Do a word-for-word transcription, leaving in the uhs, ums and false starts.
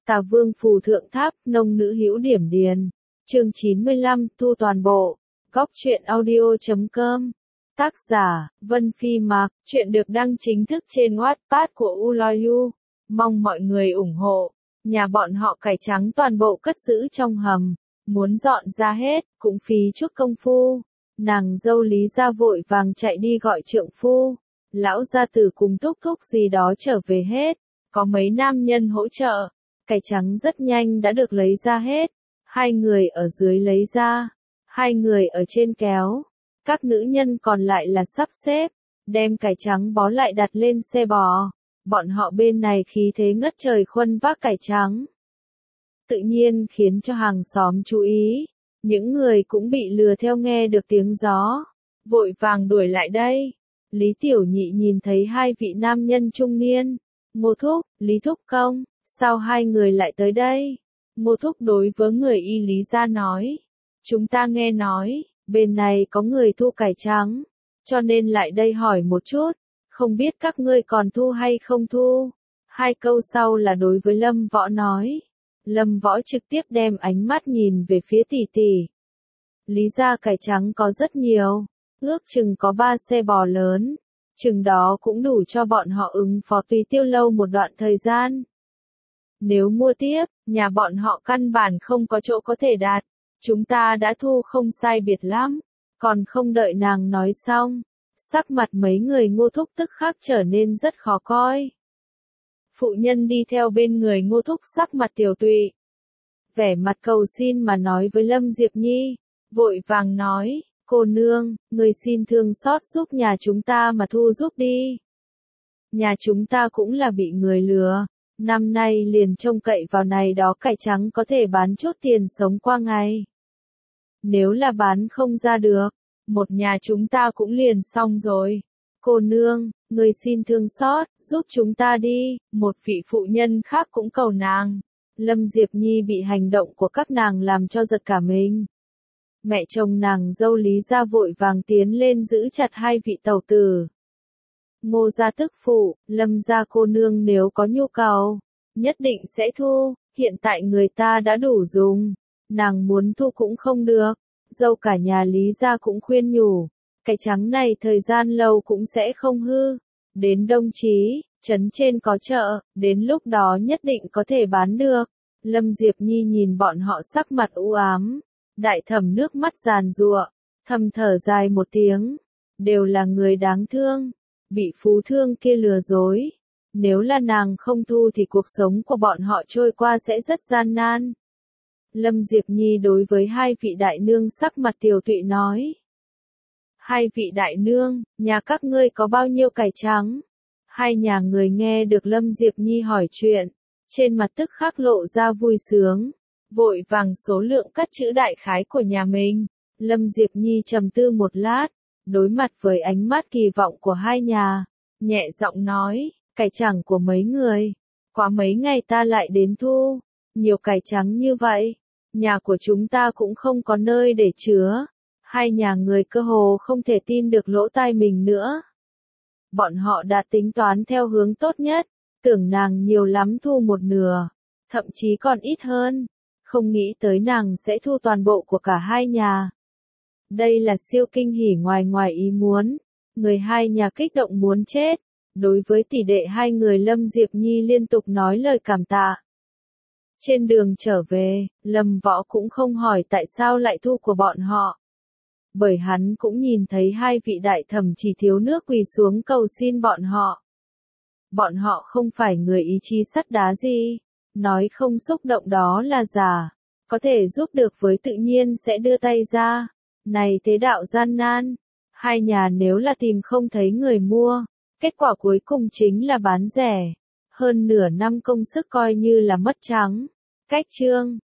Tà Vương phù thượng tháp, nông nữ hữu điểm điền. Chương chín mươi lăm, thu toàn bộ. Góc truyện audio chấm com. Tác giả, Vân Phi Mạc. Chuyện được đăng chính thức trên Wattpad của Uloyu. Mong mọi người ủng hộ. Nhà bọn họ cải trắng toàn bộ cất giữ trong hầm. Muốn dọn ra hết, cũng phí chút công phu. Nàng dâu Lý Gia vội vàng chạy đi gọi trượng phu. Lão gia tử cùng thúc thúc gì đó trở về hết. Có mấy nam nhân hỗ trợ. Cải trắng rất nhanh đã được lấy ra hết. Hai người ở dưới lấy ra. Hai người ở trên kéo. Các nữ nhân còn lại là sắp xếp. Đem cải trắng bó lại đặt lên xe bò. Bọn họ bên này khí thế ngất trời khuân vác cải trắng. Tự nhiên khiến cho hàng xóm chú ý. Những người cũng bị lừa theo nghe được tiếng gió. Vội vàng đuổi lại đây. Lý Tiểu Nhị nhìn thấy hai vị nam nhân trung niên. Ngô Thúc, Lý Thúc Công, sao hai người lại tới đây? Ngô Thúc đối với người y Lý gia nói. Chúng ta nghe nói, bên này có người thu cải trắng. Cho nên lại đây hỏi một chút. Không biết các ngươi còn thu hay không thu? Hai câu sau là đối với Lâm Võ nói. Lâm Võ trực tiếp đem ánh mắt nhìn về phía tỷ tỷ. Lý gia cải trắng có rất nhiều. Ước chừng có ba xe bò lớn. Chừng đó cũng đủ cho bọn họ ứng phó tùy tiêu lâu một đoạn thời gian. Nếu mua tiếp, nhà bọn họ căn bản không có chỗ có thể đạt. Chúng ta đã thu không sai biệt lắm. Còn không đợi nàng nói xong. Sắc mặt mấy người Ngô Thúc tức khắc trở nên rất khó coi. Phụ nhân đi theo bên người Ngô Thúc sắc mặt tiều tụy. Vẻ mặt cầu xin mà nói với Lâm Diệp Nhi. Vội vàng nói, cô nương, người xin thương xót giúp nhà chúng ta mà thu giúp đi. Nhà chúng ta cũng là bị người lừa. Năm nay liền trông cậy vào này đó cải trắng có thể bán chút tiền sống qua ngày. Nếu là bán không ra được, một nhà chúng ta cũng liền xong rồi. Cô nương, người xin thương xót, giúp chúng ta đi, một vị phụ nhân khác cũng cầu nàng. Lâm Diệp Nhi bị hành động của các nàng làm cho giật cả mình. Mẹ chồng nàng dâu Lý gia vội vàng tiến lên giữ chặt hai vị tẩu tử. Ngô gia tức phụ, Lâm gia cô nương nếu có nhu cầu, nhất định sẽ thu, hiện tại người ta đã đủ dùng. Nàng muốn thu cũng không được. Dâu cả nhà Lý gia cũng khuyên nhủ. Cải trắng này thời gian lâu cũng sẽ không hư. Đến Đông Chí, trấn trên có chợ, đến lúc đó nhất định có thể bán được. Lâm Diệp Nhi nhìn bọn họ sắc mặt u ám. Đại thẩm nước mắt giàn giụa, thầm thở dài một tiếng. Đều là người đáng thương. Bị phú thương kia lừa dối. Nếu là nàng không thu thì cuộc sống của bọn họ trôi qua sẽ rất gian nan. Lâm Diệp Nhi đối với hai vị đại nương sắc mặt tiều tụy nói. Hai vị đại nương, nhà các ngươi có bao nhiêu cải trắng? Hai nhà người nghe được Lâm Diệp Nhi hỏi chuyện. Trên mặt tức khắc lộ ra vui sướng. Vội vàng số lượng cắt chữ đại khái của nhà mình. Lâm Diệp Nhi trầm tư một lát. Đối mặt với ánh mắt kỳ vọng của hai nhà. Nhẹ giọng nói, cải trắng của mấy người. Quá mấy ngày ta lại đến thu. Nhiều cải trắng như vậy. Nhà của chúng ta cũng không có nơi để chứa. Hai nhà người cơ hồ không thể tin được lỗ tai mình nữa. Bọn họ đã tính toán theo hướng tốt nhất. Tưởng nàng nhiều lắm thu một nửa. Thậm chí còn ít hơn. Không nghĩ tới nàng sẽ thu toàn bộ của cả hai nhà. Đây là siêu kinh hỉ ngoài ngoài ý muốn. Người hai nhà kích động muốn chết. Đối với tỷ đệ hai người Lâm Diệp Nhi liên tục nói lời cảm tạ. Trên đường trở về, Lâm Võ cũng không hỏi tại sao lại thu của bọn họ. Bởi hắn cũng nhìn thấy hai vị đại thẩm chỉ thiếu nước quỳ xuống cầu xin bọn họ. Bọn họ không phải người ý chí sắt đá gì. Nói không xúc động đó là giả. Có thể giúp được với tự nhiên sẽ đưa tay ra. Này thế đạo gian nan. Hai nhà nếu là tìm không thấy người mua. Kết quả cuối cùng chính là bán rẻ. Hơn nửa năm công sức coi như là mất trắng. Cách chương